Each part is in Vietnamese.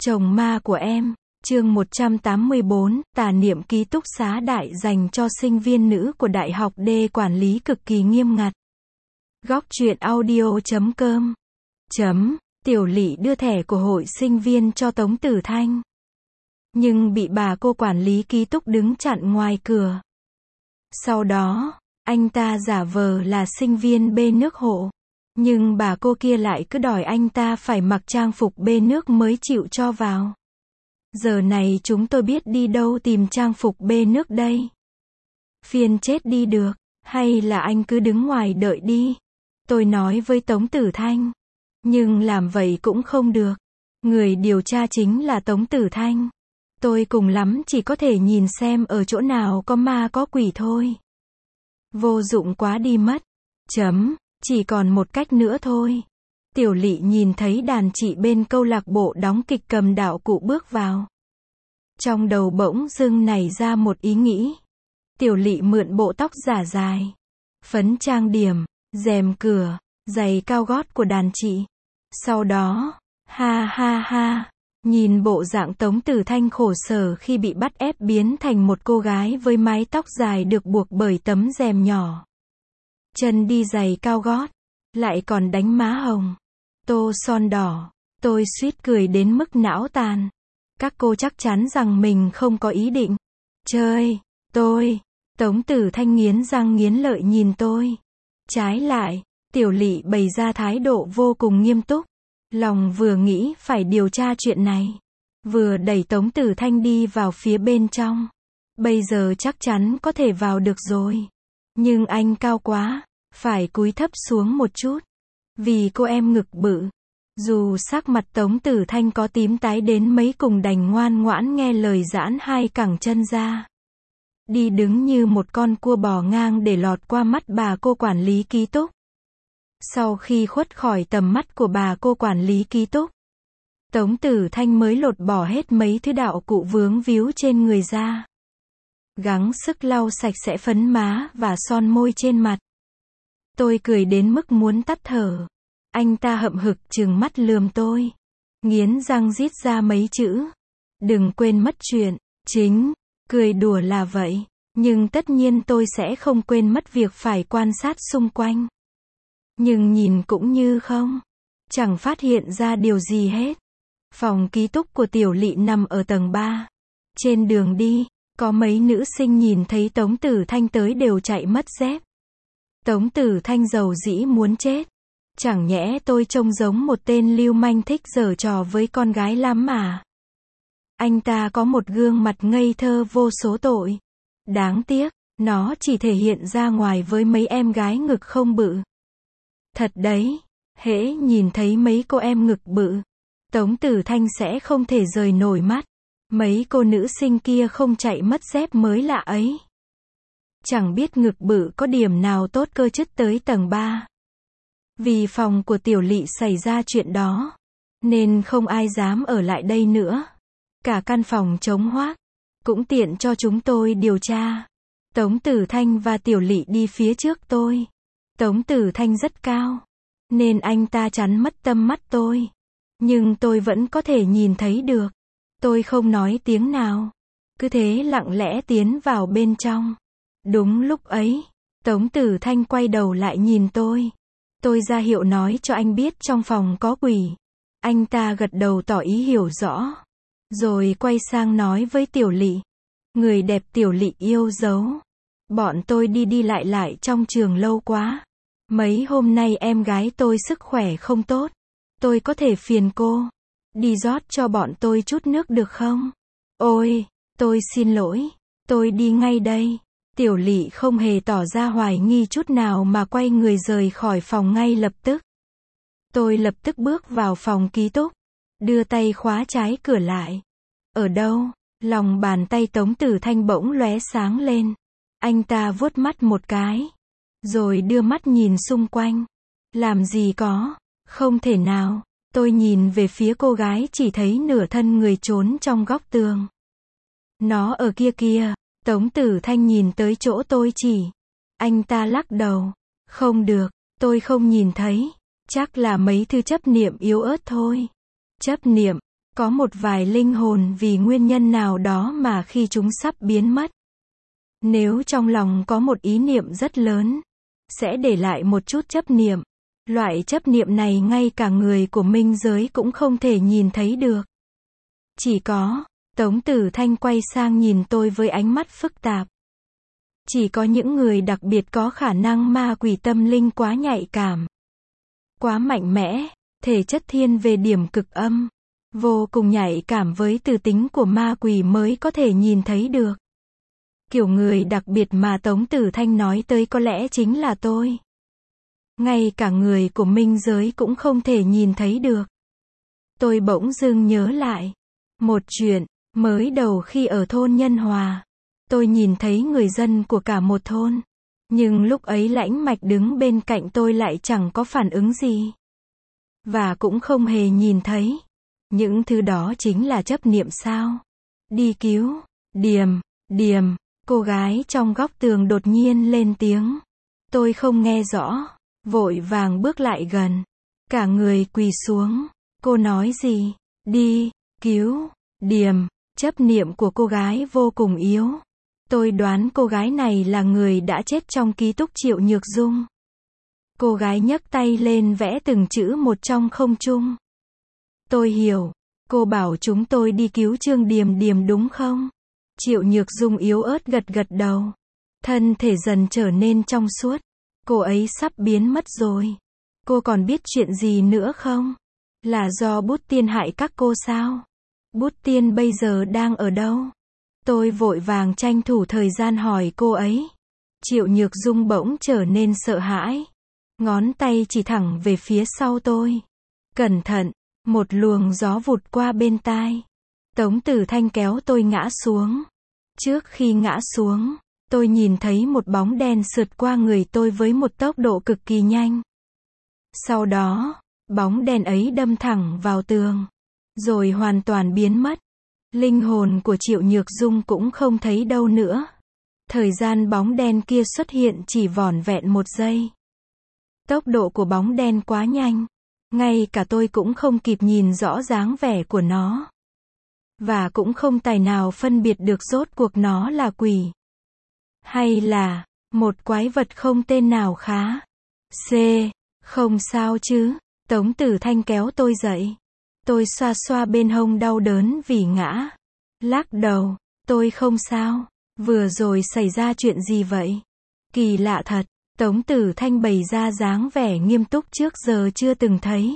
Chồng ma của em, chương 184, tà niệm ký túc xá đại dành cho sinh viên nữ của Đại học D quản lý cực kỳ nghiêm ngặt. Góc truyện audio.com Tiểu Lị đưa thẻ của hội sinh viên cho Tống Tử Thanh. Nhưng bị bà cô quản lý ký túc đứng chặn ngoài cửa. Sau đó, anh ta giả vờ là sinh viên bê nước hộ. Nhưng bà cô kia lại cứ đòi anh ta phải mặc trang phục bê nước mới chịu cho vào. Giờ này chúng tôi biết đi đâu tìm trang phục bê nước đây. Phiền chết đi được, hay là anh cứ đứng ngoài đợi đi. Tôi nói với Tống Tử Thanh. Nhưng làm vậy cũng không được. Người điều tra chính là Tống Tử Thanh. Tôi cùng lắm chỉ có thể nhìn xem ở chỗ nào có ma có quỷ thôi. Vô dụng quá đi mất. Chỉ còn một cách nữa thôi. Tiểu Lị nhìn thấy đàn chị bên câu lạc bộ đóng kịch cầm đạo cụ bước vào. Trong đầu bỗng dưng nảy ra một ý nghĩ. Tiểu Lị mượn bộ tóc giả dài, phấn trang điểm, rèm cửa, giày cao gót của đàn chị. Sau đó, nhìn bộ dạng Tống Tử Thanh khổ sở khi bị bắt ép biến thành một cô gái với mái tóc dài được buộc bởi tấm rèm nhỏ. Chân đi giày cao gót, lại còn đánh má hồng, tô son đỏ. Tôi suýt cười đến mức não tàn. Các cô chắc chắn rằng mình không có ý định chơi tôi. Tống Tử Thanh nghiến răng nghiến lợi nhìn tôi. Trái lại, Tiểu Lị bày ra thái độ vô cùng nghiêm túc. Lòng vừa nghĩ phải điều tra chuyện này, vừa đẩy Tống Tử Thanh đi vào phía bên trong. Bây giờ chắc chắn có thể vào được rồi. Nhưng anh cao quá, phải cúi thấp xuống một chút. Vì cô em ngực bự. Dù sắc mặt Tống Tử Thanh có tím tái đến mấy cùng đành ngoan ngoãn nghe lời giãn hai cẳng chân ra. Đi đứng như một con cua bò ngang để lọt qua mắt bà cô quản lý ký túc. Sau khi khuất khỏi tầm mắt của bà cô quản lý ký túc, Tống Tử Thanh mới lột bỏ hết mấy thứ đạo cụ vướng víu trên người ra. Gắng sức lau sạch sẽ phấn má và son môi trên mặt. Tôi cười đến mức muốn tắt thở. Anh ta hậm hực trừng mắt lườm tôi. Nghiến răng rít ra mấy chữ. Đừng quên mất chuyện chính. Cười đùa là vậy. Nhưng tất nhiên tôi sẽ không quên mất việc phải quan sát xung quanh. Nhưng nhìn cũng như không. Chẳng phát hiện ra điều gì hết. Phòng ký túc của Tiểu Lị nằm ở tầng 3. Trên đường đi, có mấy nữ sinh nhìn thấy Tống Tử Thanh tới đều chạy mất dép. Tống Tử Thanh giàu dĩ muốn chết. Chẳng nhẽ tôi trông giống một tên lưu manh thích giở trò với con gái lắm mà. Anh ta có một gương mặt ngây thơ vô số tội. Đáng tiếc, nó chỉ thể hiện ra ngoài với mấy em gái ngực không bự. Thật đấy, hễ nhìn thấy mấy cô em ngực bự, Tống Tử Thanh sẽ không thể rời nổi mắt. Mấy cô nữ sinh kia không chạy mất dép mới lạ ấy. Chẳng biết ngực bự có điểm nào tốt cơ chứ tới tầng 3. Vì phòng của Tiểu Lị xảy ra chuyện đó, nên không ai dám ở lại đây nữa. Cả căn phòng trống hoác, cũng tiện cho chúng tôi điều tra. Tống Tử Thanh và Tiểu Lị đi phía trước tôi. Tống Tử Thanh rất cao, nên anh ta chắn mất tầm mắt tôi. Nhưng tôi vẫn có thể nhìn thấy được. Tôi không nói tiếng nào, cứ thế lặng lẽ tiến vào bên trong. Đúng lúc ấy, Tống Tử Thanh quay đầu lại nhìn tôi. Tôi ra hiệu nói cho anh biết trong phòng có quỷ. Anh ta gật đầu tỏ ý hiểu rõ. Rồi quay sang nói với Tiểu Lị. Người đẹp Tiểu Lị yêu dấu. Bọn tôi đi lại trong trường lâu quá. Mấy hôm nay em gái tôi sức khỏe không tốt. Tôi có thể phiền cô đi rót cho bọn tôi chút nước được không? Ôi, tôi xin lỗi. Tôi đi ngay đây. Tiểu Lị không hề tỏ ra hoài nghi chút nào mà quay người rời khỏi phòng ngay lập tức. Tôi lập tức bước vào phòng ký túc, đưa tay khóa trái cửa lại. Ở đâu? Lòng bàn tay Tống Tử Thanh bỗng lóe sáng lên. Anh ta vuốt mắt một cái, rồi đưa mắt nhìn xung quanh. Làm gì có? Không thể nào. Tôi nhìn về phía cô gái chỉ thấy nửa thân người trốn trong góc tường. Nó ở kia kìa. Tống Tử Thanh nhìn tới chỗ tôi chỉ. Anh ta lắc đầu. Không được, tôi không nhìn thấy. Chắc là mấy thứ chấp niệm yếu ớt thôi. Chấp niệm? Có một vài linh hồn vì nguyên nhân nào đó mà khi chúng sắp biến mất, nếu trong lòng có một ý niệm rất lớn, sẽ để lại một chút chấp niệm. Loại chấp niệm này ngay cả người của minh giới cũng không thể nhìn thấy được. Chỉ có, Tống Tử Thanh quay sang nhìn tôi với ánh mắt phức tạp. Chỉ có những người đặc biệt có khả năng ma quỷ tâm linh quá nhạy cảm, quá mạnh mẽ, thể chất thiên về điểm cực âm, vô cùng nhạy cảm với từ tính của ma quỷ mới có thể nhìn thấy được. Kiểu người đặc biệt mà Tống Tử Thanh nói tới có lẽ chính là tôi. Ngay cả người của minh giới cũng không thể nhìn thấy được. Tôi bỗng dưng nhớ lại một chuyện, mới đầu khi ở thôn Nhân Hòa, tôi nhìn thấy người dân của cả một thôn. Nhưng lúc ấy Lãnh Mạch đứng bên cạnh tôi lại chẳng có phản ứng gì. Và cũng không hề nhìn thấy. Những thứ đó chính là chấp niệm sao? Đi cứu, Điềm, cô gái trong góc tường đột nhiên lên tiếng. Tôi không nghe rõ, vội vàng bước lại gần. Cả người quỳ xuống. Cô nói gì? Đi, cứu, Điềm. Chấp niệm của cô gái vô cùng yếu. Tôi đoán cô gái này là người đã chết trong ký túc Triệu Nhược Dung. Cô gái nhấc tay lên vẽ từng chữ một trong không trung. Tôi hiểu. Cô bảo chúng tôi đi cứu Trương Điềm đúng không? Triệu Nhược Dung yếu ớt gật gật đầu. Thân thể dần trở nên trong suốt. Cô ấy sắp biến mất rồi. Cô còn biết chuyện gì nữa không? Là do Bút Tiên hại các cô sao? Bút Tiên bây giờ đang ở đâu? Tôi vội vàng tranh thủ thời gian hỏi cô ấy. Triệu Nhược Dung bỗng trở nên sợ hãi. Ngón tay chỉ thẳng về phía sau tôi. Cẩn thận, một luồng gió vụt qua bên tai. Tống Tử Thanh kéo tôi ngã xuống. Trước khi ngã xuống, tôi nhìn thấy một bóng đen sượt qua người tôi với một tốc độ cực kỳ nhanh. Sau đó, bóng đen ấy đâm thẳng vào tường, rồi hoàn toàn biến mất. Linh hồn của Triệu Nhược Dung cũng không thấy đâu nữa. Thời gian bóng đen kia xuất hiện chỉ vỏn vẹn 1 giây. Tốc độ của bóng đen quá nhanh. Ngay cả tôi cũng không kịp nhìn rõ dáng vẻ của nó. Và cũng không tài nào phân biệt được rốt cuộc nó là quỷ. Hay là một quái vật không tên nào khá. Không sao chứ. Tống Tử Thanh kéo tôi dậy. Tôi xoa xoa bên hông đau đớn vì ngã. Lắc đầu. Tôi không sao. Vừa rồi xảy ra chuyện gì vậy? Kỳ lạ thật. Tống Tử Thanh bày ra dáng vẻ nghiêm túc trước giờ chưa từng thấy.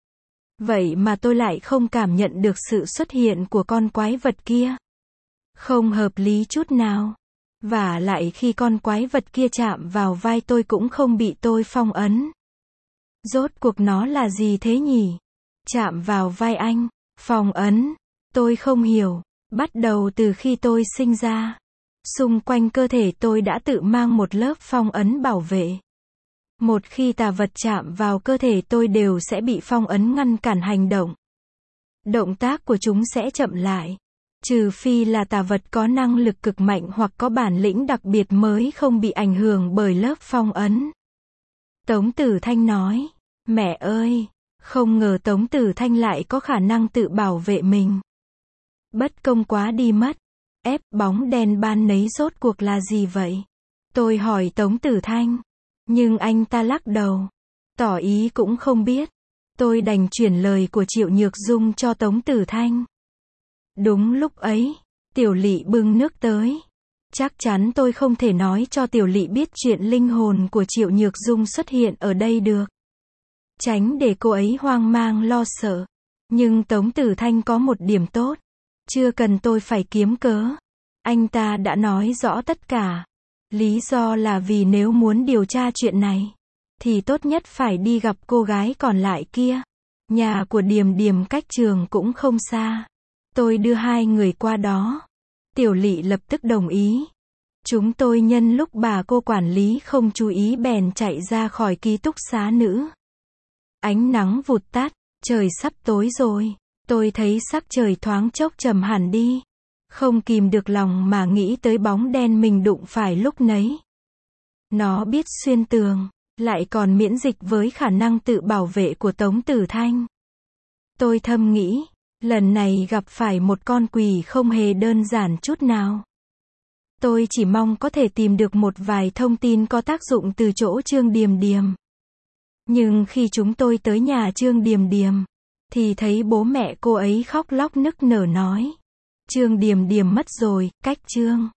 Vậy mà tôi lại không cảm nhận được sự xuất hiện của con quái vật kia. Không hợp lý chút nào. Và lại khi con quái vật kia chạm vào vai tôi cũng không bị tôi phong ấn. Rốt cuộc nó là gì thế nhỉ? Chạm vào vai anh, phong ấn. Tôi không hiểu. Bắt đầu từ khi tôi sinh ra, xung quanh cơ thể tôi đã tự mang một lớp phong ấn bảo vệ. Một khi tà vật chạm vào cơ thể tôi đều sẽ bị phong ấn ngăn cản hành động. Động tác của chúng sẽ chậm lại. Trừ phi là tà vật có năng lực cực mạnh hoặc có bản lĩnh đặc biệt mới không bị ảnh hưởng bởi lớp phong ấn. Tống Tử Thanh nói. Mẹ ơi! Không ngờ Tống Tử Thanh lại có khả năng tự bảo vệ mình. Bất công quá đi mất. Ép bóng đen ban nấy rốt cuộc là gì vậy? Tôi hỏi Tống Tử Thanh. Nhưng anh ta lắc đầu. Tỏ ý cũng không biết. Tôi đành chuyển lời của Triệu Nhược Dung cho Tống Tử Thanh. Đúng lúc ấy, Tiểu Lị bưng nước tới. Chắc chắn tôi không thể nói cho Tiểu Lị biết chuyện linh hồn của Triệu Nhược Dung xuất hiện ở đây được. Tránh để cô ấy hoang mang lo sợ. Nhưng Tống Tử Thanh có một điểm tốt. Chưa cần tôi phải kiếm cớ. Anh ta đã nói rõ tất cả. Lý do là vì nếu muốn điều tra chuyện này, thì tốt nhất phải đi gặp cô gái còn lại kia. Nhà của Điềm cách trường cũng không xa. Tôi đưa 2 người qua đó. Tiểu Lị lập tức đồng ý. Chúng tôi nhân lúc bà cô quản lý không chú ý bèn chạy ra khỏi ký túc xá nữ. Ánh nắng vụt tắt, trời sắp tối rồi. Tôi thấy sắc trời thoáng chốc trầm hẳn đi. Không kìm được lòng mà nghĩ tới bóng đen mình đụng phải lúc nấy. Nó biết xuyên tường, lại còn miễn dịch với khả năng tự bảo vệ của Tống Tử Thanh. Tôi thầm nghĩ, Lần này gặp phải một con quỷ không hề đơn giản chút nào. Tôi chỉ mong có thể tìm được một vài thông tin có tác dụng từ chỗ Trương Điềm Điềm. Nhưng khi chúng tôi tới nhà Trương Điềm Điềm, thì thấy bố mẹ cô ấy khóc lóc nức nở nói. Trương Điềm Điềm mất rồi, cách Trương